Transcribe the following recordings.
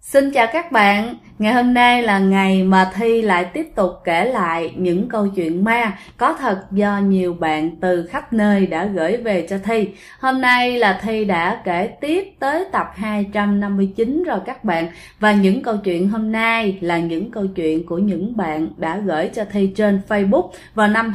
Xin chào các bạn, ngày hôm nay là ngày mà Thi lại tiếp tục kể lại những câu chuyện ma có thật do nhiều bạn từ khắp nơi đã gửi về cho Thi. Hôm nay là Thi đã kể tiếp tới tập 259 rồi các bạn. Và những câu chuyện hôm nay là những câu chuyện của những bạn đã gửi cho Thi trên Facebook vào năm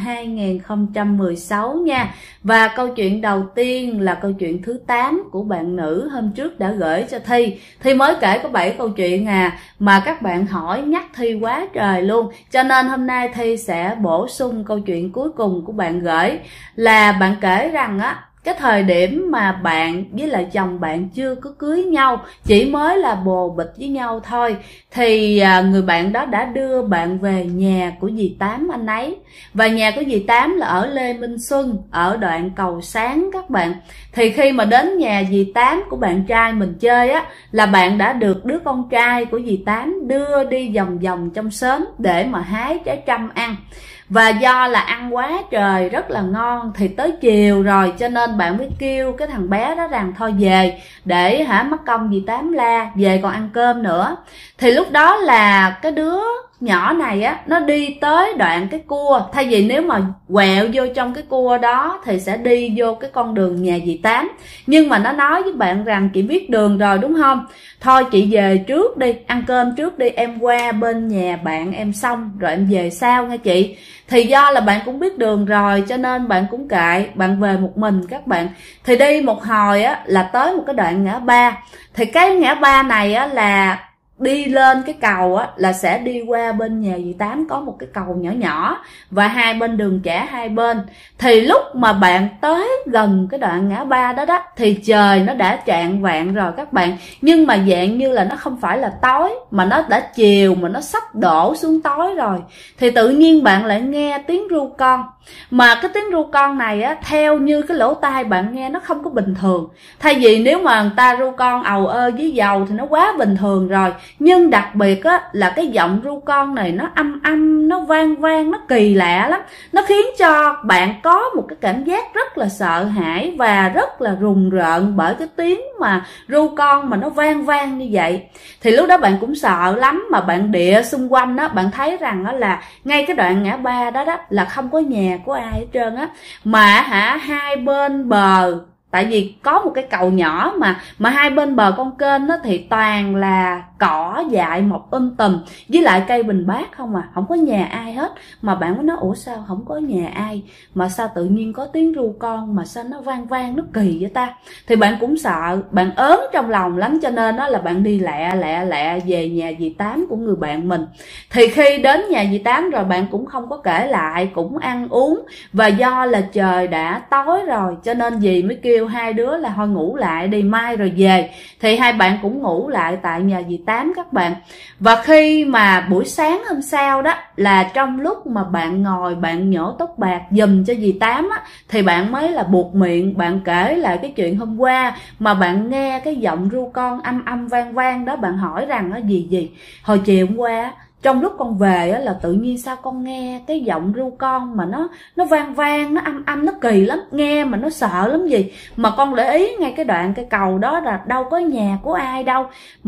2016 nha. Và câu chuyện đầu tiên là câu chuyện thứ 8 của bạn nữ hôm trước đã gửi cho Thi. Thi mới kể có 7 câu chuyện mà các bạn hỏi nhắc Thi quá trời luôn, cho nên hôm nay Thi sẽ bổ sung câu chuyện cuối cùng của bạn gửi, là bạn kể rằng cái thời điểm mà bạn với lại chồng bạn chưa có cưới nhau, chỉ mới là bồ bịch với nhau thôi, thì người bạn đó đã đưa bạn về nhà của dì Tám anh ấy. Và nhà của dì Tám là ở Lê Minh Xuân, ở đoạn Cầu Sáng các bạn. Thì khi mà đến nhà dì Tám của bạn trai mình chơi là bạn đã được đứa con trai của dì Tám đưa đi vòng vòng trong xóm để mà hái trái trăm ăn. Và do là ăn quá trời rất là ngon thì tới chiều rồi, cho nên bạn mới kêu cái thằng bé đó rằng thôi về để mắc công dì Tám la, về còn ăn cơm nữa. Thì lúc đó là cái đứa nhỏ này nó đi tới đoạn cái cua, thay vì nếu mà quẹo vô trong cái cua đó thì sẽ đi vô cái con đường nhà dì Tám, nhưng mà nó nói với bạn rằng chị biết đường rồi đúng không, thôi chị về trước đi, ăn cơm trước đi, em qua bên nhà bạn em xong rồi em về sau nha chị. Thì do là bạn cũng biết đường rồi cho nên bạn cũng kệ, bạn về một mình các bạn. Thì đi một hồi là tới một cái đoạn ngã ba. Thì cái ngã ba này là đi lên cái cầu là sẽ đi qua bên nhà dì Tám, có một cái cầu nhỏ nhỏ và hai bên đường trẻ hai bên. Thì lúc mà bạn tới gần cái đoạn ngã ba đó thì trời nó đã chạng vạng rồi các bạn, nhưng mà dạng như là nó không phải là tối mà nó đã chiều, mà nó sắp đổ xuống tối rồi. Thì tự nhiên bạn lại nghe tiếng ru con, mà cái tiếng ru con này theo như cái lỗ tai bạn nghe nó không có bình thường. Thay vì nếu mà người ta ru con ầu ơ với dầu thì nó quá bình thường rồi, nhưng đặc biệt là cái giọng ru con này nó âm, nó vang vang, nó kỳ lạ lắm. Nó khiến cho bạn có một cái cảm giác rất là sợ hãi và rất là rùng rợn bởi cái tiếng mà ru con mà nó vang vang như vậy. Thì lúc đó bạn cũng sợ lắm, mà bạn địa xung quanh bạn thấy rằng là ngay cái đoạn ngã ba đó là không có nhà của ai hết trơn mà hai bên bờ, tại vì có một cái cầu nhỏ mà hai bên bờ con kênh thì toàn là cỏ dại mọc tùm với lại cây bình bát không không có nhà ai hết. Mà bạn mới nói ủa sao không có nhà ai mà sao tự nhiên có tiếng ru con mà sao nó vang vang, nó kỳ vậy ta. Thì bạn cũng sợ, bạn ớn trong lòng lắm, cho nên là bạn đi lẹ về nhà dì Tám của người bạn mình. Thì khi đến nhà dì Tám rồi bạn cũng không có kể lại, cũng ăn uống, và do là trời đã tối rồi cho nên dì mới kêu hai đứa là thôi ngủ lại đi, mai rồi về. Thì hai bạn cũng ngủ lại tại nhà dì Tám các bạn. Và khi mà buổi sáng hôm sau đó, là trong lúc mà bạn ngồi bạn nhổ tóc bạc giùm cho dì Tám thì bạn mới là buột miệng, bạn kể lại cái chuyện hôm qua mà bạn nghe cái giọng ru con âm vang vang đó. Bạn hỏi rằng gì hồi chiều hôm qua trong lúc con về là tự nhiên sao con nghe cái giọng ru con mà nó vang vang, nó âm, nó kỳ lắm, nghe mà nó sợ lắm gì. Mà con để ý ngay cái đoạn cái cầu đó là đâu có nhà của ai đâu,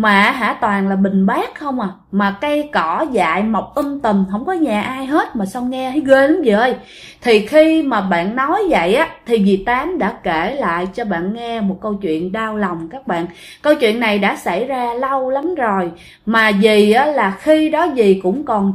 mà toàn là bình bát không mà cây cỏ dại mọc tùm, không có nhà ai hết, mà sao nghe thấy ghê lắm dì ơi. Thì khi mà bạn nói vậy thì dì Tám đã kể lại cho bạn nghe một câu chuyện đau lòng các bạn. Câu chuyện này đã xảy ra lâu lắm rồi, mà dì là khi đó dì cũng còn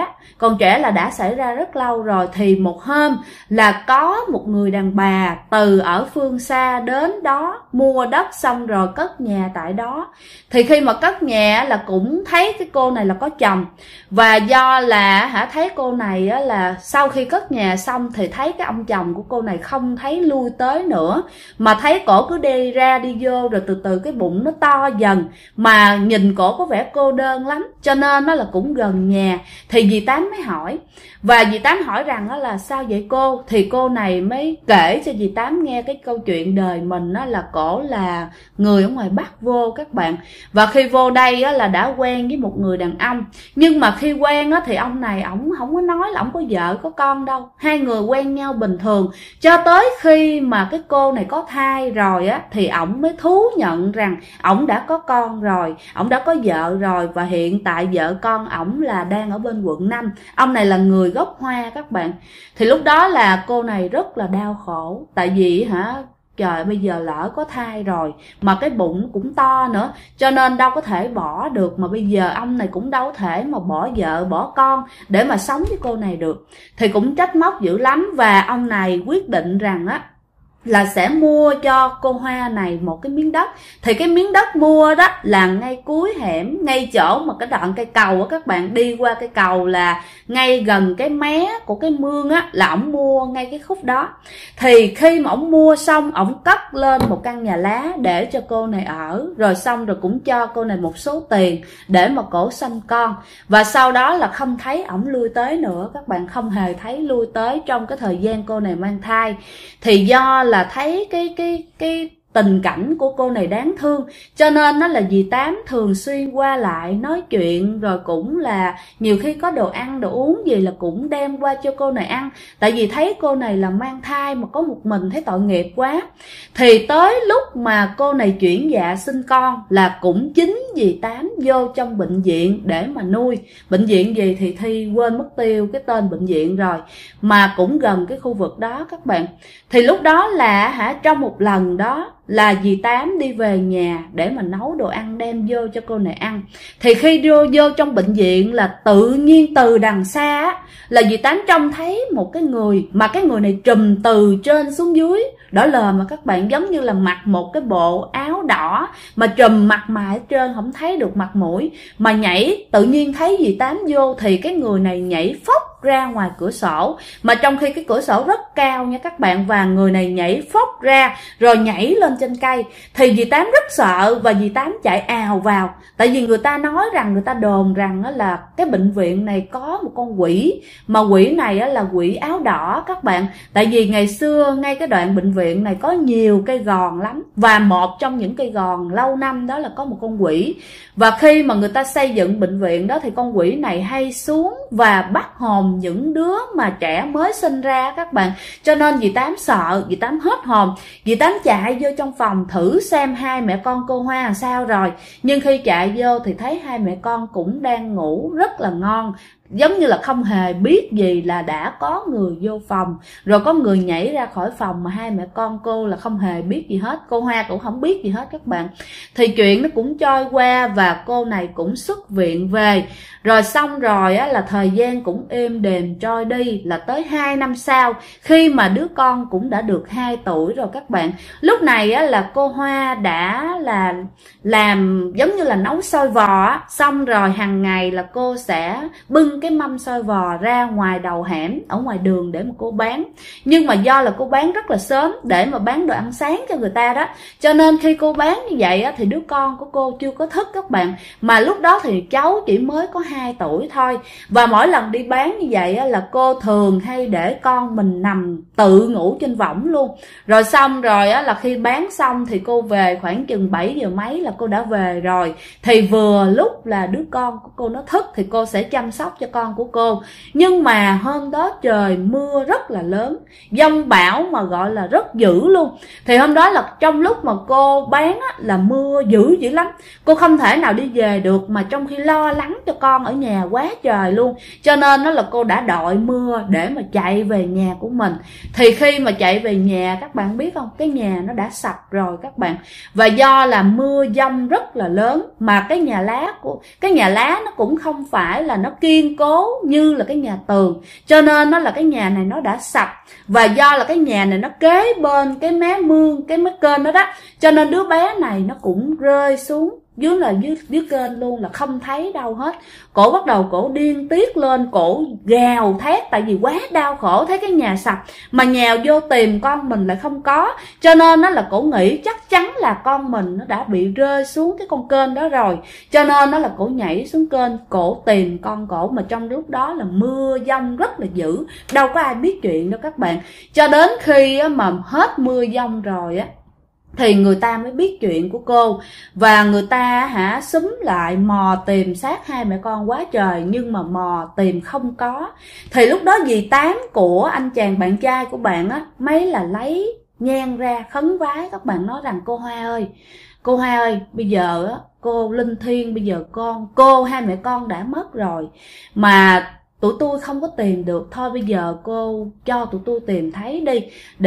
trẻ là đã xảy ra rất lâu rồi. Thì một hôm là có một người đàn bà từ ở phương xa đến đó mua đất xong rồi cất nhà tại đó. Thì khi mà cất nhà là cũng thấy cái cô này là có chồng, và do là thấy cô này là sau khi cất nhà xong thì thấy cái ông chồng của cô này không thấy lui tới nữa, mà thấy cổ cứ đi ra đi vô, rồi từ từ cái bụng nó to dần, mà nhìn cổ có vẻ cô đơn lắm, cho nên nó là cũng gần nhà. Thì dì Tám mới hỏi, và dì Tám hỏi rằng đó là sao vậy cô? Thì cô này mới kể cho dì Tám nghe cái câu chuyện đời mình đó là cổ là người ở ngoài Bắc vô các bạn. Và khi vô đây á, là đã quen với một người đàn ông. Nhưng mà khi quen á, thì ông này ổng không có nói là ổng có vợ có con đâu. Hai người quen nhau bình thường. Cho tới khi mà cái cô này có thai rồi á, thì ổng mới thú nhận rằng ổng đã có con rồi, ổng đã có vợ rồi, và hiện tại vợ con ổng là đang ở bên quận 5. Ông này là người gốc Hoa các bạn. Thì lúc đó là cô này rất là đau khổ. Tại vì trời, bây giờ lỡ có thai rồi mà cái bụng cũng to nữa, cho nên đâu có thể bỏ được. Mà bây giờ ông này cũng đâu thể mà bỏ vợ bỏ con để mà sống với cô này được. Thì cũng trách móc dữ lắm. Và ông này quyết định rằng á là sẽ mua cho cô Hoa này một cái miếng đất. Thì cái miếng đất mua đó là ngay cuối hẻm, ngay chỗ mà cái đoạn cây cầu á các bạn, đi qua cây cầu là ngay gần cái mé của cái mương á, là ổng mua ngay cái khúc đó. Thì khi mà ổng mua xong, ổng cất lên một căn nhà lá để cho cô này ở, rồi xong rồi cũng cho cô này một số tiền để mà cổ sanh con. Và sau đó là không thấy ổng lui tới nữa các bạn, không hề thấy lui tới trong cái thời gian cô này mang thai. Thì do là thấy cái tình cảnh của cô này đáng thương, cho nên nó là dì Tám thường xuyên qua lại nói chuyện, rồi cũng là nhiều khi có đồ ăn đồ uống gì là cũng đem qua cho cô này ăn. Tại vì thấy cô này là mang thai mà có một mình, thấy tội nghiệp quá. Thì tới lúc mà cô này chuyển dạ sinh con là cũng chính dì Tám vô trong bệnh viện để mà nuôi. Bệnh viện gì thì Thi quên mất tiêu cái tên bệnh viện rồi, mà cũng gần cái khu vực đó các bạn. Thì lúc đó là trong một lần đó là dì Tám đi về nhà để mà nấu đồ ăn đem vô cho cô này ăn. Thì khi vô trong bệnh viện là tự nhiên từ đằng xa á, là dì Tám trông thấy một cái người, mà cái người này trùm từ trên xuống dưới đỏ lờ mà các bạn, giống như là mặc một cái bộ áo đỏ mà trùm mặt mày ở trên, không thấy được mặt mũi, mà nhảy. Tự nhiên thấy dì Tám vô thì cái người này nhảy phóc ra ngoài cửa sổ, mà trong khi cái cửa sổ rất cao nha các bạn, và người này nhảy phóc ra rồi nhảy lên trên cây. Thì dì Tám rất sợ và dì Tám chạy ào vào. Tại vì người ta nói rằng, người ta đồn rằng là cái bệnh viện này có một con quỷ, mà quỷ này là quỷ áo đỏ các bạn. Tại vì ngày xưa ngay cái đoạn bệnh viện này có nhiều cây gòn lắm, và một trong những cây gòn lâu năm đó là có một con quỷ. Và khi mà người ta xây dựng bệnh viện đó thì con quỷ này hay xuống và bắt hồn những đứa mà trẻ mới sinh ra các bạn. Cho nên dì Tám sợ, dì Tám hết hồn. Dì Tám chạy vô trong phòng thử xem hai mẹ con cô Hoa làm sao rồi. Nhưng khi chạy vô thì thấy hai mẹ con cũng đang ngủ rất là ngon, giống như là không hề biết gì là đã có người vô phòng, rồi có người nhảy ra khỏi phòng, mà hai mẹ con cô là không hề biết gì hết. Cô Hoa cũng không biết gì hết các bạn. Thì chuyện nó cũng trôi qua và cô này cũng xuất viện về. Rồi xong rồi á, là thời gian cũng êm đềm trôi đi, là tới 2 năm sau, khi mà đứa con cũng đã được 2 tuổi rồi các bạn. Lúc này á, là cô Hoa đã là làm giống như là nấu xôi vò á, xong rồi hàng ngày là cô sẽ bưng cái mâm xôi vò ra ngoài đầu hẻm ở ngoài đường để mà cô bán. Nhưng mà do là cô bán rất là sớm để mà bán đồ ăn sáng cho người ta đó, cho nên khi cô bán như vậy á, thì đứa con của cô chưa có thức các bạn. Mà lúc đó thì cháu chỉ mới có 2 tuổi thôi. Và mỗi lần đi bán như vậy á, là cô thường hay để con mình nằm tự ngủ trên võng luôn. Rồi xong rồi á, là khi bán xong thì cô về khoảng chừng 7 giờ mấy là cô đã về rồi. Thì vừa lúc là đứa con của cô nó thức thì cô sẽ chăm sóc cho con của cô. Nhưng mà hôm đó trời mưa rất là lớn, dông bão mà gọi là rất dữ luôn. Thì hôm đó là trong lúc mà cô bán á, là mưa dữ lắm. Cô không thể nào đi về được, mà trong khi lo lắng cho con ở nhà quá trời luôn, cho nên đó là cô đã đội mưa để mà chạy về nhà của mình. Thì khi mà chạy về nhà, các bạn biết không, cái nhà nó đã sập rồi các bạn. Và do là mưa dông rất là lớn, mà cái nhà lá nó cũng không phải là nó kiên cố như là cái nhà tường, cho nên nó là cái nhà này nó đã sập. Và do là cái nhà này nó kế bên cái mé mương, cái mé kênh đó đó, cho nên đứa bé này nó cũng rơi xuống dưới kênh luôn, là không thấy đâu hết. Cổ bắt đầu cổ điên tiết lên, cổ gào thét tại vì quá đau khổ, thấy cái nhà sập mà nhào vô tìm con mình lại không có, cho nên nó là cổ nghĩ chắc chắn là con mình nó đã bị rơi xuống cái con kênh đó rồi, cho nên nó là cổ nhảy xuống kênh cổ tìm con cổ. Mà trong lúc đó là mưa giông rất là dữ, đâu có ai biết chuyện đâu các bạn. Cho đến khi mà hết mưa giông rồi á thì người ta mới biết chuyện của cô, và người ta xúm lại mò tìm xác hai mẹ con quá trời, nhưng mà mò tìm không có. Thì lúc đó dì Tám của anh chàng bạn trai của bạn á mấy là lấy nhang ra khấn vái các bạn, nói rằng cô Hoa ơi, bây giờ á cô linh thiêng, bây giờ cô hai mẹ con đã mất rồi mà tụi tôi không có tìm được, thôi bây giờ cô cho tụi tôi tìm thấy đi,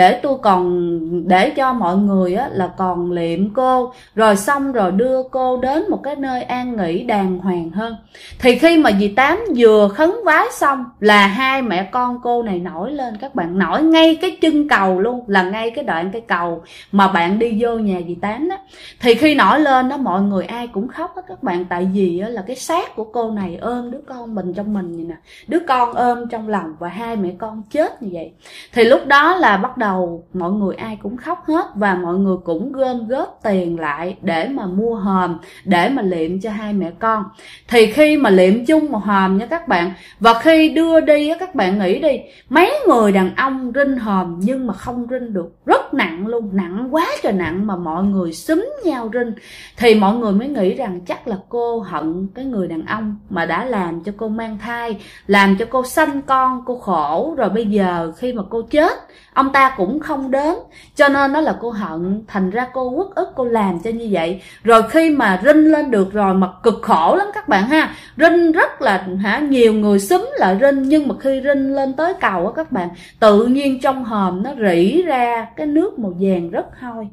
để cho mọi người á là còn liệm cô, rồi xong rồi đưa cô đến một cái nơi an nghỉ đàng hoàng hơn. Thì khi mà dì Tám vừa khấn vái xong là hai mẹ con cô này nổi lên các bạn, nổi ngay cái chân cầu luôn, là ngay cái đoạn cây cầu mà bạn đi vô nhà dì Tám đó. Thì khi nổi lên đó mọi người ai cũng khóc hết các bạn, tại vì á là cái xác của cô này ôm đứa con mình trong mình vậy nè, đứa con ôm trong lòng và hai mẹ con chết như vậy. Thì lúc đó là bắt đầu mọi người ai cũng khóc hết, và mọi người cũng gom góp tiền lại để mà mua hòm để mà liệm cho hai mẹ con. Thì khi mà liệm chung một hòm nha các bạn, và khi đưa đi á, các bạn nghĩ đi, mấy người đàn ông rinh hòm nhưng mà không rinh được, rất nặng luôn, nặng quá trời nặng mà mọi người xúm nhau rinh. Thì mọi người mới nghĩ rằng chắc là cô hận cái người đàn ông mà đã làm cho cô mang thai, làm cho cô sanh con, cô khổ, rồi bây giờ khi mà cô chết ông ta cũng không đến, cho nên đó là cô hận, thành ra cô uất ức cô làm cho như vậy. Rồi khi mà rinh lên được rồi mà cực khổ lắm các bạn ha, rinh rất là nhiều người xúm lại rinh, nhưng mà khi rinh lên tới cầu á các bạn, tự nhiên trong hòm nó rỉ ra cái nước màu vàng rất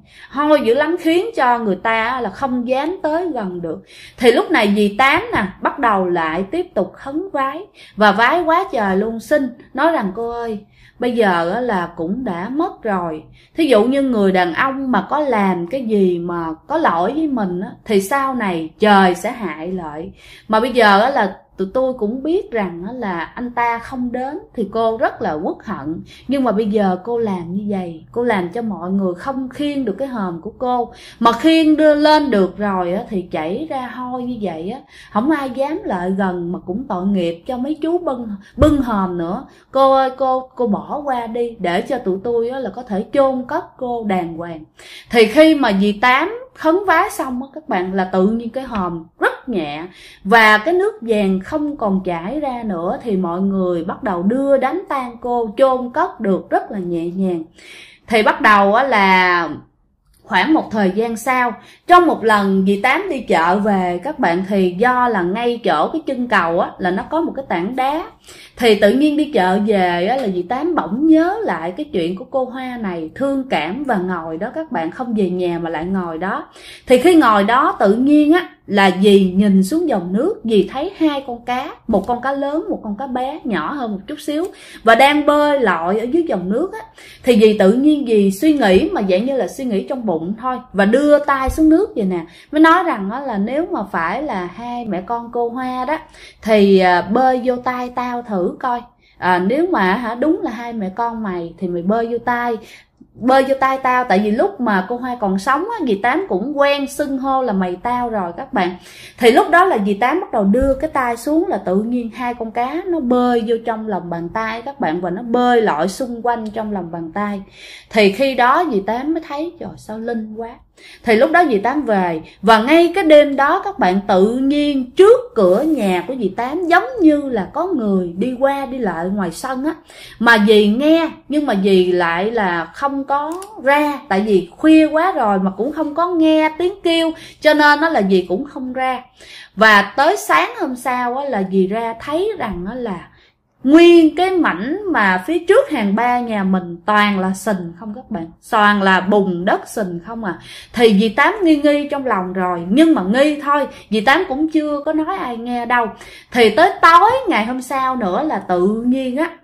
hôi dữ lắm, khiến cho người ta là không dám tới gần được. Thì lúc này dì Tám nè bắt đầu lại tiếp tục khấn vái, và vái quá trời luôn, xin nói rằng cô ơi, bây giờ là cũng đã mất rồi, thí dụ như người đàn ông mà có làm cái gì mà có lỗi với mình thì sau này trời sẽ hại lợi. Mà bây giờ là tụi tôi cũng biết rằng là anh ta không đến thì cô rất là uất hận, nhưng mà bây giờ cô làm như vậy, cô làm cho mọi người không khiêng được cái hòm của cô, mà khiêng đưa lên được rồi thì chảy ra hôi như vậy không ai dám lại gần, mà cũng tội nghiệp cho mấy chú bưng hòm nữa. Cô ơi, cô bỏ qua đi để cho tụi tôi là có thể chôn cất cô đàng hoàng. Thì khi mà dì Tám khấn vái xong các bạn, là tự nhiên cái hòm rất nhẹ và cái nước vàng không còn chảy ra nữa, thì mọi người bắt đầu đưa đánh tang cô, chôn cất được rất là nhẹ nhàng. Thì bắt đầu là khoảng một thời gian sau, trong một lần dì Tám đi chợ về các bạn, thì do là ngay chỗ cái chân cầu là nó có một cái tảng đá, thì tự nhiên đi chợ về là dì Tám bỗng nhớ lại cái chuyện của cô Hoa này, thương cảm và ngồi đó các bạn, không về nhà mà lại ngồi đó. Thì khi ngồi đó tự nhiên là dì nhìn xuống dòng nước, dì thấy hai con cá, một con cá lớn, một con cá bé nhỏ hơn một chút xíu, và đang bơi lội ở dưới dòng nước Thì dì tự nhiên dì suy nghĩ, mà dạng như là suy nghĩ trong bụng thôi, và đưa tay xuống nước vậy nè, mới nói rằng là nếu mà phải là hai mẹ con cô Hoa đó thì bơi vô tay tao thử coi, nếu mà đúng là hai mẹ con mày thì mày bơi vô tay tao. Tại vì lúc mà cô Hoa còn sống dì Tám cũng quen xưng hô là mày tao rồi các bạn. Thì lúc đó là dì Tám bắt đầu đưa cái tay xuống, là tự nhiên hai con cá nó bơi vô trong lòng bàn tay các bạn, và nó bơi lội xung quanh trong lòng bàn tay. Thì khi đó dì Tám mới thấy trời sao linh quá. Thì lúc đó dì Tám về, và ngay cái đêm đó các bạn, tự nhiên trước cửa nhà của dì Tám giống như là có người đi qua đi lại ngoài sân mà dì nghe, nhưng mà dì lại là không có ra, tại vì khuya quá rồi mà cũng không có nghe tiếng kêu, cho nên là dì cũng không ra. Và tới sáng hôm sau là dì ra thấy rằng là nguyên cái mảnh mà phía trước hàng ba nhà mình toàn là sình không các bạn, toàn là bùn đất sình không Thì dì Tám nghi trong lòng rồi, nhưng mà nghi thôi, dì Tám cũng chưa có nói ai nghe đâu. Thì tới tối ngày hôm sau nữa là tự nhiên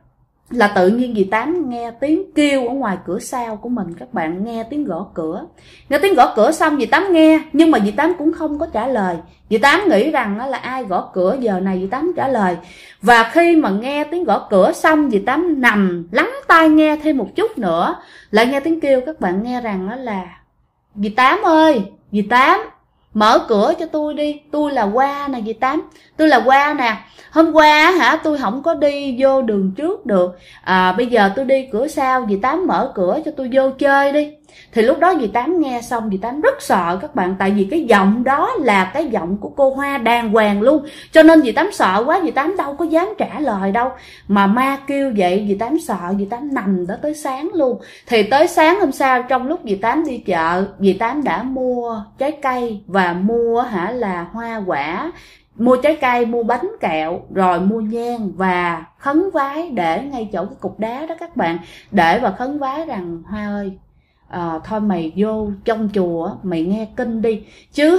là tự nhiên dì Tám nghe tiếng kêu ở ngoài cửa sau của mình. Các bạn nghe tiếng gõ cửa. Nghe tiếng gõ cửa xong dì Tám nghe, nhưng mà dì Tám cũng không có trả lời. Dì Tám nghĩ rằng là ai gõ cửa giờ này dì Tám trả lời. Và khi mà nghe tiếng gõ cửa xong, dì Tám nằm lắng tai nghe thêm một chút nữa, lại nghe tiếng kêu. Các bạn nghe rằng đó là: dì Tám ơi, dì Tám, mở cửa cho tôi đi, tôi là Hoa nè dì Tám, tôi là Hoa nè. Hôm qua hả, tôi không có đi vô đường trước được, bây giờ tôi đi cửa sau, dì Tám mở cửa cho tôi vô chơi đi. Thì lúc đó dì Tám nghe xong, dì Tám rất sợ các bạn, tại vì cái giọng đó là cái giọng của cô Hoa đàng hoàng luôn. Cho nên dì Tám sợ quá, dì Tám đâu có dám trả lời đâu. Mà ma kêu vậy, dì Tám sợ, dì Tám nằm đó tới sáng luôn. Thì tới sáng hôm sau, trong lúc dì Tám đi chợ, dì Tám đã mua trái cây và mua là hoa quả, mua trái cây, mua bánh kẹo, rồi mua nhang và khấn vái để ngay chỗ cái cục đá đó các bạn, để và khấn vái rằng: Hoa ơi, thôi mày vô trong chùa mày nghe kinh đi, chứ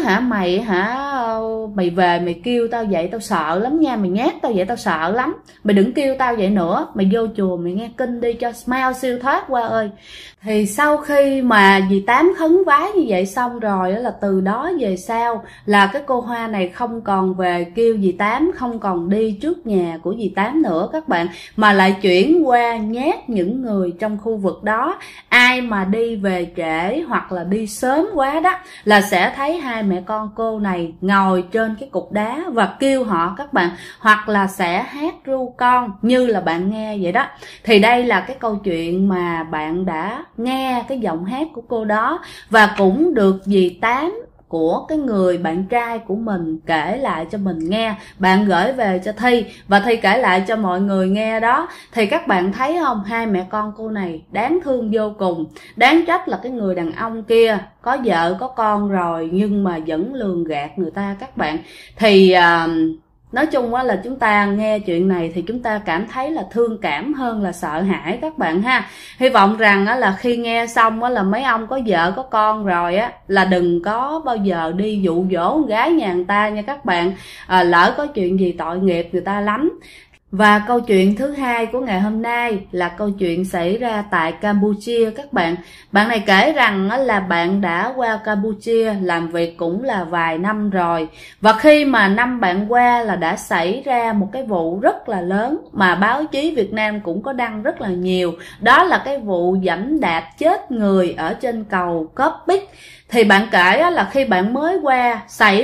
mày về mày kêu tao vậy tao sợ lắm nha, mày nhát tao vậy tao sợ lắm, mày đừng kêu tao vậy nữa, mày vô chùa mày nghe kinh đi cho mau siêu thoát Hoa ơi. Thì sau khi mà dì Tám khấn vái như vậy xong rồi là từ đó về sau là cái cô Hoa này không còn về kêu dì Tám, không còn đi trước nhà của dì Tám nữa các bạn, mà lại chuyển qua nhát những người trong khu vực đó. Ai mà đi về trễ hoặc là đi sớm quá đó là sẽ thấy hai mẹ con cô này ngồi trên cái cục đá và kêu họ các bạn, hoặc là sẽ hát ru con như là bạn nghe vậy đó. Thì đây là cái câu chuyện mà bạn đã nghe cái giọng hát của cô đó, và cũng được dì Tám của cái người bạn trai của mình kể lại cho mình nghe. Bạn gửi về cho Thi và Thi kể lại cho mọi người nghe đó. Thì các bạn thấy không, hai mẹ con cô này đáng thương vô cùng. Đáng trách là cái người đàn ông kia có vợ có con rồi nhưng mà vẫn lường gạt người ta các bạn. Thì nói chung là chúng ta nghe chuyện này thì chúng ta cảm thấy là thương cảm hơn là sợ hãi các bạn ha. Hy vọng rằng là khi nghe xong là mấy ông có vợ có con rồi là đừng có bao giờ đi dụ dỗ con gái nhà người ta nha các bạn. Lỡ có chuyện gì tội nghiệp người ta lắm. Và câu chuyện thứ hai của ngày hôm nay là câu chuyện xảy ra tại Campuchia các bạn. Bạn này kể rằng là bạn đã qua Campuchia làm việc cũng là vài năm rồi. Và khi mà năm bạn qua là đã xảy ra một cái vụ rất là lớn mà báo chí Việt Nam cũng có đăng rất là nhiều. Đó là cái vụ giẫm đạp chết người ở trên cầu Cop Bích. Thì bạn kể là khi bạn mới qua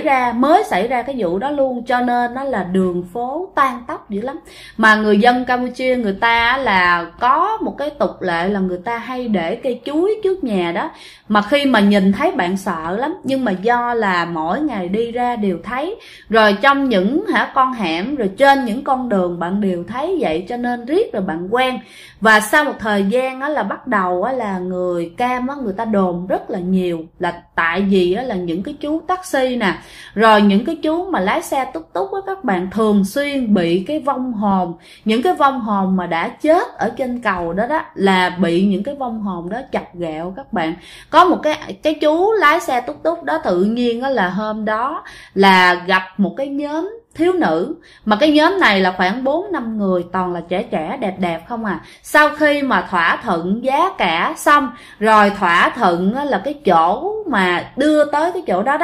mới xảy ra cái vụ đó luôn, cho nên nó là đường phố tan tóc dữ lắm. Mà người dân Campuchia người ta là có một cái tục lệ là người ta hay để cây chuối trước nhà đó. Mà khi mà nhìn thấy bạn sợ lắm, nhưng mà do là mỗi ngày đi ra đều thấy, rồi trong những con hẻm rồi trên những con đường bạn đều thấy vậy, cho nên riết rồi bạn quen. Và sau một thời gian là bắt đầu là người Cam người ta đồn rất là nhiều là tại vì là những cái chú taxi nè, rồi những cái chú mà lái xe túc túc các bạn thường xuyên bị cái vong hồn, những cái vong hồn mà đã chết ở trên cầu đó là bị những cái vong hồn đó chọc ghẹo các bạn. Có một cái chú lái xe túc túc đó tự nhiên là hôm đó là gặp một cái nhóm thiếu nữ, mà cái nhóm này là khoảng 4-5 người, toàn là trẻ trẻ đẹp đẹp không à. Sau khi mà thỏa thuận giá cả xong rồi, thỏa thuận là cái chỗ mà đưa tới cái chỗ đó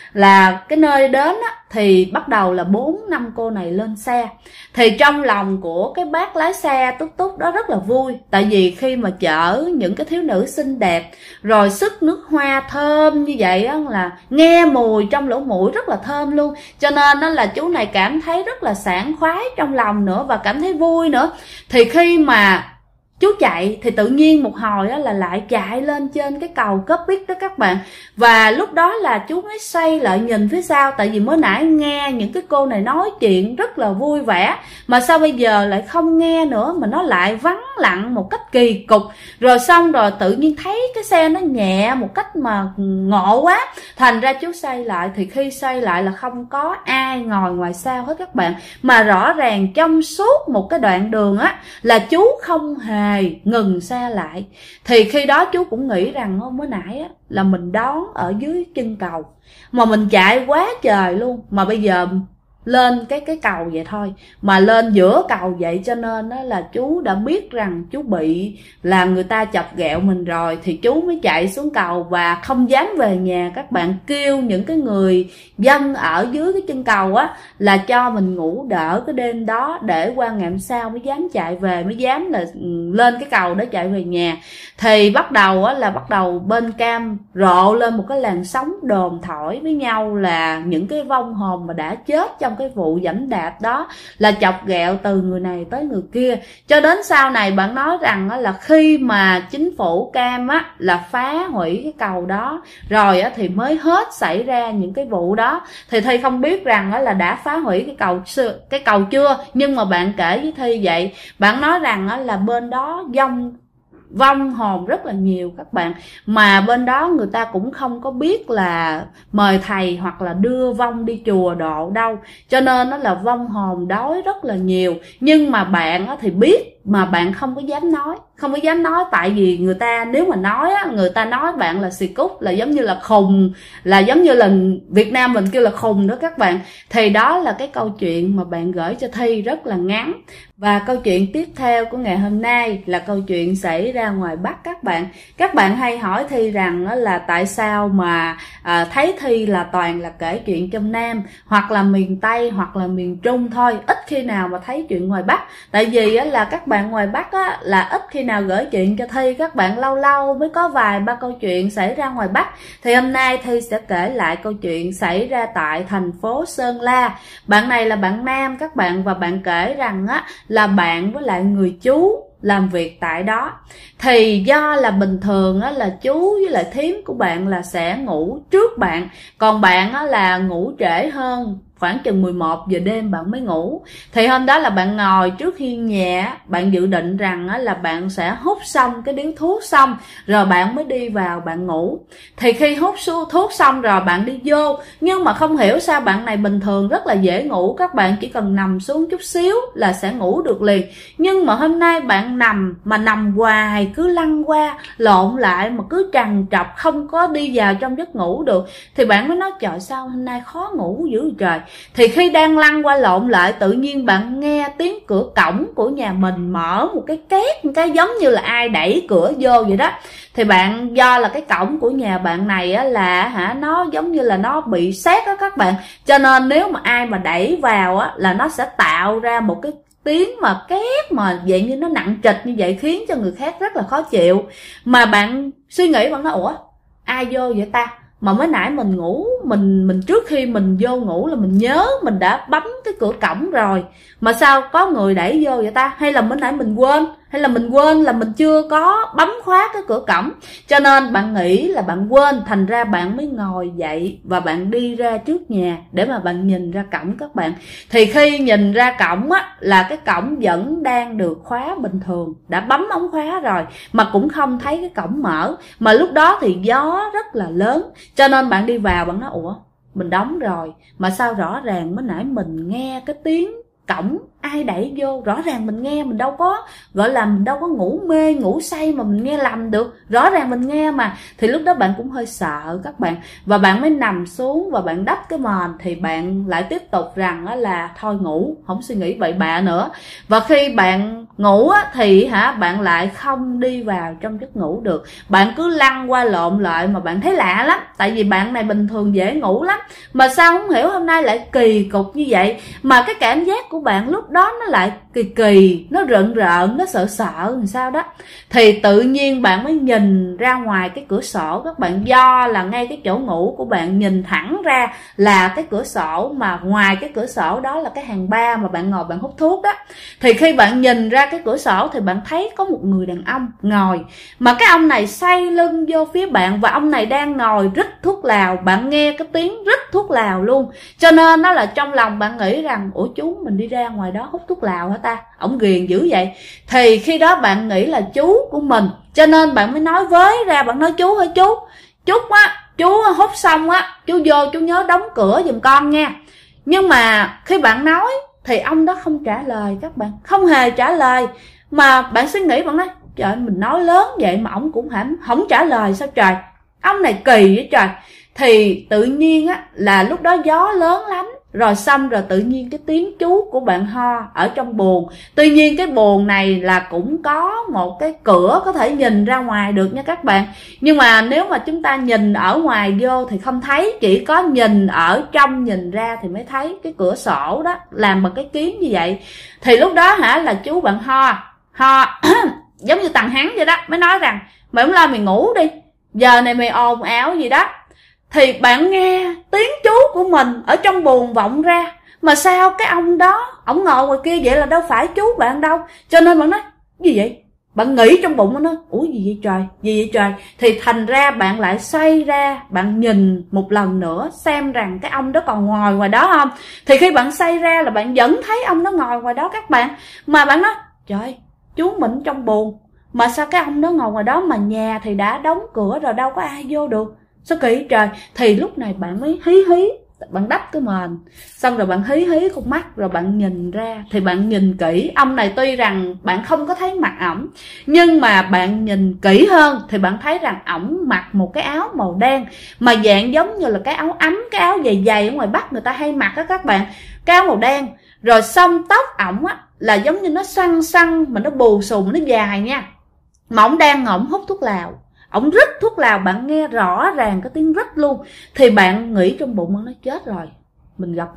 là cái nơi đến thì bắt đầu là 4-5 cô này lên xe. Thì trong lòng của cái bác lái xe túc túc đó rất là vui, tại vì khi mà chở những cái thiếu nữ xinh đẹp rồi sức nước hoa thơm như vậy là nghe mùi trong lỗ mũi rất là thơm luôn, cho nên là chú này cảm thấy rất là sảng khoái trong lòng nữa và cảm thấy vui nữa. Thì khi mà chú chạy thì tự nhiên một hồi là lại chạy lên trên cái cầu Cop Bích đó các bạn. Và lúc đó là chú mới xoay lại nhìn phía sau, tại vì mới nãy nghe những cái cô này nói chuyện rất là vui vẻ, mà sao bây giờ lại không nghe nữa, mà nó lại vắng lặng một cách kỳ cục. Rồi xong rồi tự nhiên thấy cái xe nó nhẹ một cách mà ngộ quá, thành ra chú xoay lại. Thì khi xoay lại là không có ai ngồi ngoài sau hết các bạn, mà rõ ràng trong suốt một cái đoạn đường là chú không hề ngừng xe lại. Thì khi đó chú cũng nghĩ rằng mới nãy là mình đón ở dưới chân cầu mà mình chạy quá trời luôn, mà bây giờ lên cái cầu vậy thôi, mà lên giữa cầu vậy, cho nên đó là chú đã biết rằng chú bị là người ta chọc ghẹo mình rồi, thì chú mới chạy xuống cầu và không dám về nhà. Các bạn kêu những cái người dân ở dưới cái chân cầu á là cho mình ngủ đỡ cái đêm đó, để qua ngày hôm sau mới dám chạy về, mới dám là lên cái cầu để chạy về nhà. Thì bắt đầu bên Cam rộ lên một cái làn sóng đồn thổi với nhau là những cái vong hồn mà đã chết trong cái vụ giẫm đạp đó là chọc ghẹo từ người này tới người kia. Cho đến sau này bạn nói rằng là khi mà chính phủ Cam á là phá hủy cái cầu đó rồi á thì mới hết xảy ra những cái vụ đó. Thì Thi không biết rằng là đã phá hủy cái cầu chưa, nhưng mà bạn kể với Thi vậy. Bạn nói rằng là bên đó vong hồn rất là nhiều các bạn, mà bên đó người ta cũng không có biết là mời thầy hoặc là đưa vong đi chùa độ đâu, cho nên nó là vong hồn đói rất là nhiều. Nhưng mà bạn thì biết mà bạn không có dám nói, tại vì người ta nếu mà nói á, người ta nói bạn là xì cúc, là giống như là khùng, là giống như là Việt Nam mình kêu là khùng đó các bạn. Thì đó là cái câu chuyện mà bạn gửi cho Thi rất là ngắn. Và câu chuyện tiếp theo của ngày hôm nay là câu chuyện xảy ra ngoài Bắc các bạn hay hỏi Thi rằng là tại sao mà thấy Thi là toàn là kể chuyện trong Nam hoặc là miền Tây hoặc là miền Trung thôi, ít khi nào mà thấy chuyện ngoài Bắc. Tại vì là các bạn ngoài Bắc á, là ít khi nào gửi chuyện cho Thi, các bạn lâu lâu mới có vài ba câu chuyện xảy ra ngoài Bắc. Thì hôm nay Thi sẽ kể lại câu chuyện xảy ra tại thành phố Sơn La. Bạn này là bạn nam các bạn, và bạn kể rằng á là bạn với lại người chú làm việc tại đó. Thì do là bình thường á là chú với lại thím của bạn là sẽ ngủ trước bạn, còn bạn á là ngủ trễ hơn, khoảng chừng 11 giờ đêm bạn mới ngủ. Thì hôm đó là bạn ngồi trước hiên nhà, bạn dự định rằng là bạn sẽ hút xong cái điếu thuốc xong rồi bạn mới đi vào bạn ngủ. Thì khi hút thuốc xong rồi bạn đi vô, nhưng mà không hiểu sao bạn này bình thường rất là dễ ngủ, các bạn chỉ cần nằm xuống chút xíu là sẽ ngủ được liền. Nhưng mà hôm nay bạn nằm hoài, cứ lăn qua lộn lại mà cứ trằn trọc không có đi vào trong giấc ngủ được. Thì bạn mới nói trời sao hôm nay khó ngủ dữ trời. Thì khi đang lăn qua lộn lại, tự nhiên bạn nghe tiếng cửa cổng của nhà mình mở một cái két, một cái giống như là ai đẩy cửa vô vậy đó. Thì bạn do là cái cổng của nhà bạn này á là nó giống như là nó bị sét á các bạn, cho nên nếu mà ai mà đẩy vào á là nó sẽ tạo ra một cái tiếng mà két mà vậy như nó nặng trịch như vậy, khiến cho người khác rất là khó chịu. Mà bạn suy nghĩ, bạn nói ủa ai vô vậy ta, mà mới nãy mình ngủ, mình trước khi mình vô ngủ là mình nhớ mình đã bấm cái cửa cổng rồi, mà sao có người đẩy vô vậy ta, hay là mới nãy mình quên, là mình chưa có bấm khóa cái cửa cổng. Cho nên bạn nghĩ là bạn quên, thành ra bạn mới ngồi dậy và bạn đi ra trước nhà để mà bạn nhìn ra cổng các bạn. Thì khi nhìn ra cổng á là cái cổng vẫn đang được khóa bình thường, đã bấm ống khóa rồi mà cũng không thấy cái cổng mở. Mà lúc đó thì gió rất là lớn, cho nên bạn đi vào bạn nói ủa mình đóng rồi mà sao rõ ràng mới nãy mình nghe cái tiếng cổng ai đẩy vô, rõ ràng mình nghe, mình đâu có gọi là mình đâu có ngủ mê ngủ say mà mình nghe lầm được, rõ ràng mình nghe mà. Thì lúc đó bạn cũng hơi sợ các bạn, và bạn mới nằm xuống và bạn đắp cái mền. Thì bạn lại tiếp tục rằng là thôi ngủ, không suy nghĩ bậy bạ nữa. Và khi bạn ngủ thì bạn lại không đi vào trong giấc ngủ được, bạn cứ lăn qua lộn lại. Mà bạn thấy lạ lắm, tại vì bạn này bình thường dễ ngủ lắm, mà sao không hiểu hôm nay lại kỳ cục như vậy. Mà cái cảm giác của bạn lúc đó nó lại kỳ, nó rợn, nó sợ làm sao đó. Thì tự nhiên bạn mới nhìn ra ngoài cái cửa sổ các bạn, do là ngay cái chỗ ngủ của bạn nhìn thẳng ra là cái cửa sổ, mà ngoài cái cửa sổ đó là cái hàng bar mà bạn ngồi bạn hút thuốc đó. Thì khi bạn nhìn ra cái cửa sổ thì bạn thấy có một người đàn ông ngồi, mà cái ông này xoay lưng vô phía bạn, và ông này đang ngồi rít thuốc lào. Bạn nghe cái tiếng rít thuốc lào luôn, cho nên nó là trong lòng bạn nghĩ rằng ủa chú mình đi ra ngoài đó hút thuốc lào hả ta, ổng ghiền dữ vậy. Thì khi đó bạn nghĩ là chú của mình, cho nên bạn mới nói với ra, bạn nói chú ơi chú hút xong chú vô chú nhớ đóng cửa giùm con nha. Nhưng mà khi bạn nói thì ông đó không trả lời các bạn, không hề trả lời. Mà bạn suy nghĩ, bạn nói trời mình nói lớn vậy mà ổng cũng không trả lời sao trời, ông này kỳ vậy trời. Thì tự nhiên là lúc đó gió lớn lắm, Rồi xong rồi tự nhiên cái tiếng chú của bạn ho ở trong buồng. Tuy nhiên cái buồng này là cũng có một cái cửa có thể nhìn ra ngoài được nha các bạn. Nhưng mà nếu mà chúng ta nhìn ở ngoài vô thì không thấy, chỉ có nhìn ở trong nhìn ra thì mới thấy cái cửa sổ đó làm bằng cái kiếm như vậy. Thì lúc đó là chú bạn ho giống như tằng hắn vậy đó, mới nói rằng mày không lo mày ngủ đi, giờ này mày ồn ào gì đó. Thì bạn nghe tiếng chú của mình ở trong buồng vọng ra, mà sao cái ông đó ổng ngồi ngoài kia vậy là đâu phải chú bạn đâu. Cho nên bạn nói gì vậy, bạn nghĩ trong bụng nó ủa gì vậy trời, gì vậy trời. Thì thành ra bạn lại xoay ra, bạn nhìn một lần nữa xem rằng cái ông đó còn ngồi ngoài đó không. Thì khi bạn xoay ra là bạn vẫn thấy ông đó ngồi ngoài đó các bạn. Mà bạn nói trời, chú mình trong buồng mà sao cái ông đó ngồi ngoài đó, mà nhà thì đã đóng cửa rồi đâu có ai vô được, sao kỳ trời. Thì lúc này bạn mới hí, bạn đắp cái mền xong rồi bạn hí con mắt, rồi bạn nhìn ra. Thì bạn nhìn kỹ, ông này tuy rằng bạn không có thấy mặt ổng, nhưng mà bạn nhìn kỹ hơn thì bạn thấy rằng ổng mặc một cái áo màu đen, mà dạng giống như là cái áo ấm, cái áo dày dày ở ngoài Bắc người ta hay mặc á các bạn, cái áo màu đen. Rồi xong tóc ổng á là giống như nó xoăn mà nó bù xù, nó dài nha. Mà ổng đang hút thuốc lào, ổng rít thuốc lào, bạn nghe rõ ràng cái tiếng rít luôn. Thì bạn nghĩ trong bụng, bạn nói chết rồi, mình gặp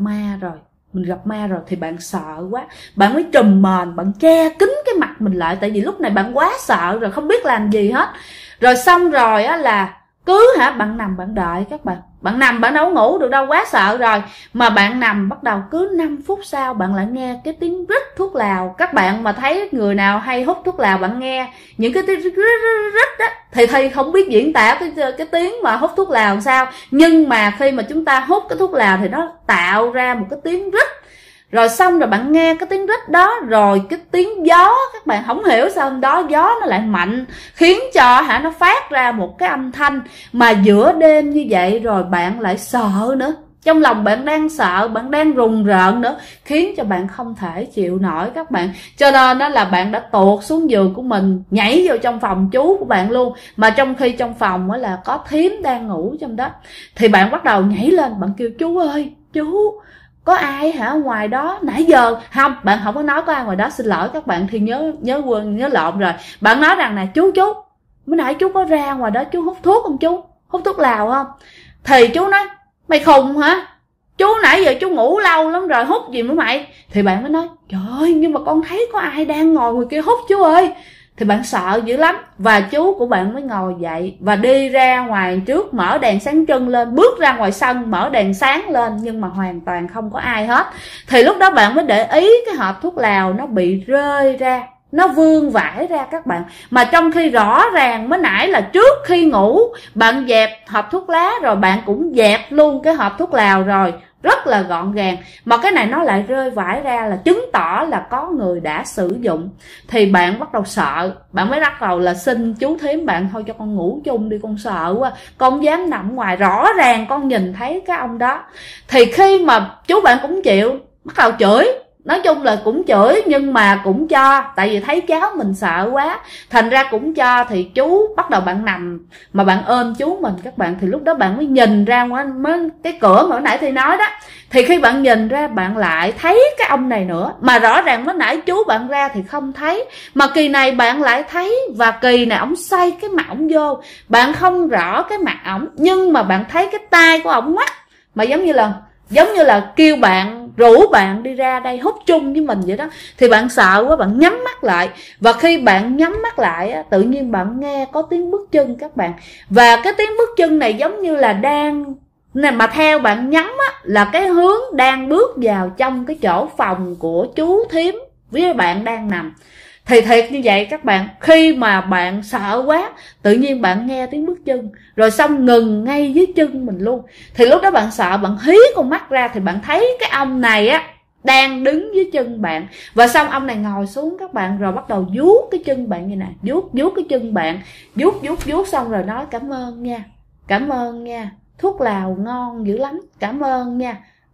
ma rồi. Thì bạn sợ quá, bạn mới trùm mền, bạn che kín cái mặt mình lại, tại vì lúc này bạn quá sợ rồi, không biết làm gì hết. Rồi xong rồi á là cứ bạn nằm bạn đợi các bạn. Bạn nằm bạn đâu ngủ được đâu, quá sợ rồi. Mà bạn nằm bắt đầu cứ 5 phút sau bạn lại nghe cái tiếng rít thuốc lào. Các bạn mà thấy người nào hay hút thuốc lào, bạn nghe những cái tiếng rít đó, thì không biết diễn tả cái tiếng mà hút thuốc lào làm sao. Nhưng mà khi mà chúng ta hút cái thuốc lào thì nó tạo ra một cái tiếng rít. Rồi xong rồi bạn nghe cái tiếng rít đó, rồi cái tiếng gió, các bạn không hiểu sao đó gió nó lại mạnh, khiến cho nó phát ra một cái âm thanh mà giữa đêm như vậy. Rồi bạn lại sợ nữa, trong lòng bạn đang sợ, bạn đang rùng rợn nữa, khiến cho bạn không thể chịu nổi các bạn. Cho nên đó là bạn đã tuột xuống giường của mình, nhảy vô trong phòng chú của bạn luôn. Mà trong khi trong phòng là có thím đang ngủ trong đó. Thì bạn bắt đầu nhảy lên, bạn kêu chú ơi, chú có ai ngoài đó nãy giờ không. Bạn không có nói có ai ngoài đó, xin lỗi các bạn, thì nhớ lộn rồi. Bạn nói rằng nè chú mới nãy chú có ra ngoài đó chú hút thuốc không, chú hút thuốc lào không. Thì chú nói mày khùng hả, chú nãy giờ chú ngủ lâu lắm rồi, hút gì nữa mày. Thì bạn mới nói trời ơi, nhưng mà con thấy có ai đang ngồi ngoài kia hút chú ơi. Thì bạn sợ dữ lắm, và chú của bạn mới ngồi dậy và đi ra ngoài trước, mở đèn sáng trưng lên, bước ra ngoài sân mở đèn sáng lên, nhưng mà hoàn toàn không có ai hết. Thì lúc đó bạn mới để ý cái hộp thuốc lào nó bị rơi ra, nó vương vãi ra các bạn. Mà trong khi rõ ràng mới nãy là trước khi ngủ bạn dẹp hộp thuốc lá rồi, bạn cũng dẹp luôn cái hộp thuốc lào rồi, rất là gọn gàng. Mà cái này nó lại rơi vãi ra, là chứng tỏ là có người đã sử dụng. Thì bạn bắt đầu sợ, bạn mới bắt đầu là xin chú thím bạn thôi cho con ngủ chung đi, con sợ quá, con không dám nằm ngoài, rõ ràng con nhìn thấy cái ông đó. Thì khi mà chú bạn cũng chịu, bắt đầu chửi, nói chung là cũng chửi nhưng mà cũng cho, tại vì thấy cháu mình sợ quá, thành ra cũng cho. Thì chú bắt đầu bạn nằm mà bạn ôm chú mình các bạn. Thì lúc đó bạn mới nhìn ra cái cửa mà hồi nãy thì nói đó. Thì khi bạn nhìn ra bạn lại thấy cái ông này nữa, mà rõ ràng mới nãy chú bạn ra thì không thấy, mà kỳ này bạn lại thấy. Và kỳ này ổng xoay cái mặt ổng vô, bạn không rõ cái mặt ổng, nhưng mà bạn thấy cái tay của ổng ngoắt, mà giống như là kêu bạn, rủ bạn đi ra đây hút chung với mình vậy đó. Thì bạn sợ quá, bạn nhắm mắt lại. Và khi bạn nhắm mắt lại, tự nhiên bạn nghe có tiếng bước chân các bạn. Và cái tiếng bước chân này giống như là đang, mà theo bạn nhắm là cái hướng đang bước vào trong cái chỗ phòng của chú thím với bạn đang nằm. Thì thiệt như vậy các bạn, khi mà bạn sợ quá, tự nhiên bạn nghe tiếng bước chân, rồi xong ngừng ngay dưới chân mình luôn. Thì lúc đó bạn sợ, bạn hí con mắt ra thì bạn thấy cái ông này đang đứng dưới chân bạn. Và xong ông này ngồi xuống các bạn, rồi bắt đầu vuốt cái chân bạn như nè, vuốt cái chân bạn, vuốt xong rồi nói cảm ơn nha, thuốc lào ngon dữ lắm, cảm ơn nha.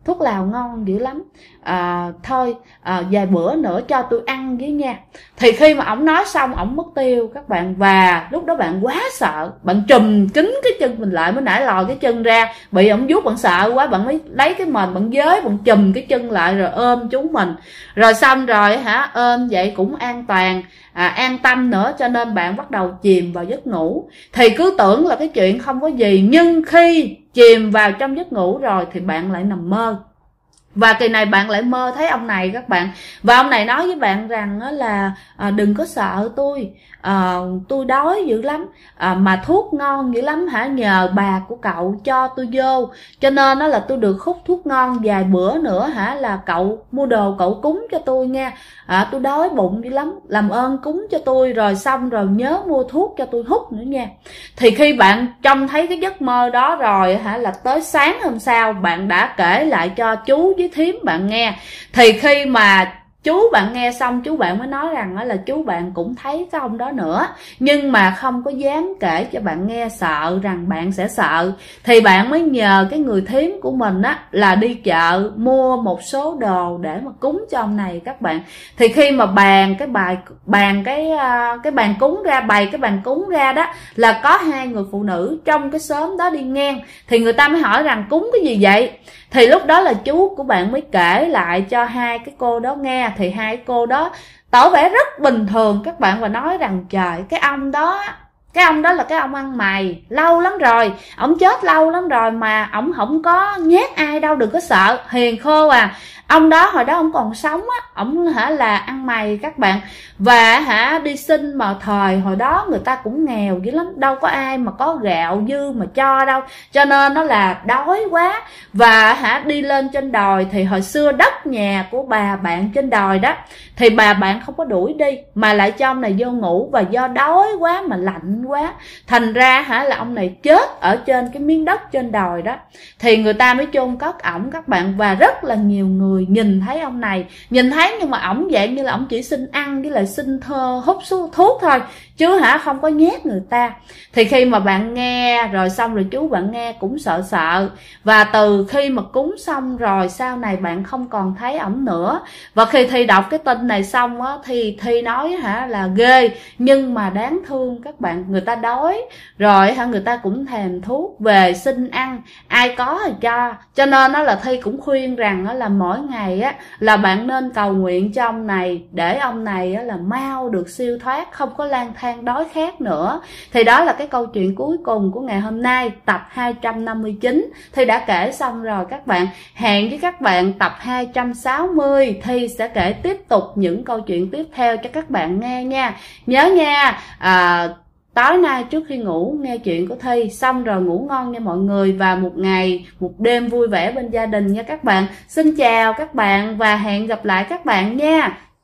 thuốc lào ngon dữ lắm, thôi vài bữa nữa cho tôi ăn với nha. Thì khi mà ổng nói xong ổng mất tiêu các bạn, và lúc đó bạn quá sợ, bạn trùm kín cái chân mình lại, mới nãy lòi cái chân ra, bị ổng vuốt bạn sợ quá, bạn mới lấy cái mền bạn giới, bạn trùm cái chân lại rồi ôm chú mình, rồi xong rồi ôm vậy cũng an toàn, an tâm nữa, cho nên bạn bắt đầu chìm vào giấc ngủ. Thì cứ tưởng là cái chuyện không có gì, nhưng khi chìm vào trong giấc ngủ rồi thì bạn lại nằm mơ. Và kỳ này bạn lại mơ thấy ông này các bạn. Và ông này nói với bạn rằng là đừng có sợ tôi đói dữ lắm, mà thuốc ngon dữ lắm nhờ bà của cậu cho tôi vô, cho nên là tôi được hút thuốc ngon vài bữa nữa là cậu mua đồ cậu cúng cho tôi nha. Tôi đói bụng dữ lắm, làm ơn cúng cho tôi, rồi xong rồi nhớ mua thuốc cho tôi hút nữa nha. Thì khi bạn trông thấy cái giấc mơ đó rồi là tới sáng hôm sau bạn đã kể lại cho chú với thím bạn nghe. Thì khi mà chú bạn nghe xong, chú bạn mới nói rằng là chú bạn cũng thấy cái ông đó nữa, nhưng mà không có dám kể cho bạn nghe, sợ rằng bạn sẽ sợ. Thì bạn mới nhờ cái người thím của mình là đi chợ mua một số đồ để mà cúng cho ông này các bạn. Thì khi mà bàn cúng ra, bày cái bàn cúng ra đó, là có hai người phụ nữ trong cái xóm đó đi ngang. Thì người ta mới hỏi rằng cúng cái gì vậy? Thì lúc đó là chú của bạn mới kể lại cho hai cái cô đó nghe. Thì hai cô đó tỏ vẻ rất bình thường các bạn, và nói rằng trời, cái ông đó là cái ông ăn mày lâu lắm rồi, ổng chết lâu lắm rồi mà ổng không có nhát ai đâu, đừng có sợ, hiền khô ông đó hồi đó ông còn sống ổng là ăn mày các bạn. Và đi xin mà thời hồi đó người ta cũng nghèo dữ lắm, đâu có ai mà có gạo dư mà cho đâu, cho nên nó là đói quá. Và đi lên trên đồi, thì hồi xưa đất nhà của bà bạn trên đồi đó, thì bà bạn không có đuổi đi mà lại cho ông này vô ngủ, và do đói quá mà lạnh quá, thành ra là ông này chết ở trên cái miếng đất trên đồi đó. Thì người ta mới chôn cất ổng các bạn, và rất là nhiều người nhìn thấy ông này, nhìn thấy nhưng mà ổng dạng như là ổng chỉ xin ăn với lại xin hút thuốc thôi, chứ không có nhét người ta. Thì khi mà bạn nghe rồi xong rồi, chú bạn nghe cũng sợ. Và từ khi mà cúng xong rồi, sau này bạn không còn thấy ổng nữa. Và khi Thi đọc cái tin này xong thì Thi nói là ghê nhưng mà đáng thương các bạn. Người ta đói rồi người ta cũng thèm thuốc về xin ăn, ai có thì cho nên là Thi cũng khuyên rằng là mỗi ngày là bạn nên cầu nguyện cho ông này, để ông này là mau được siêu thoát, không có lang thang đói khát nữa. Thì đó là cái câu chuyện cuối cùng của ngày hôm nay, tập 259 Thi đã kể xong rồi các bạn. Hẹn với các bạn tập 260 Thi sẽ kể tiếp tục những câu chuyện tiếp theo cho các bạn nghe nha. Nhớ nha, tối nay trước khi ngủ nghe chuyện của Thi, xong rồi ngủ ngon nha mọi người, và một ngày một đêm vui vẻ bên gia đình nha các bạn. Xin chào các bạn và hẹn gặp lại các bạn nha.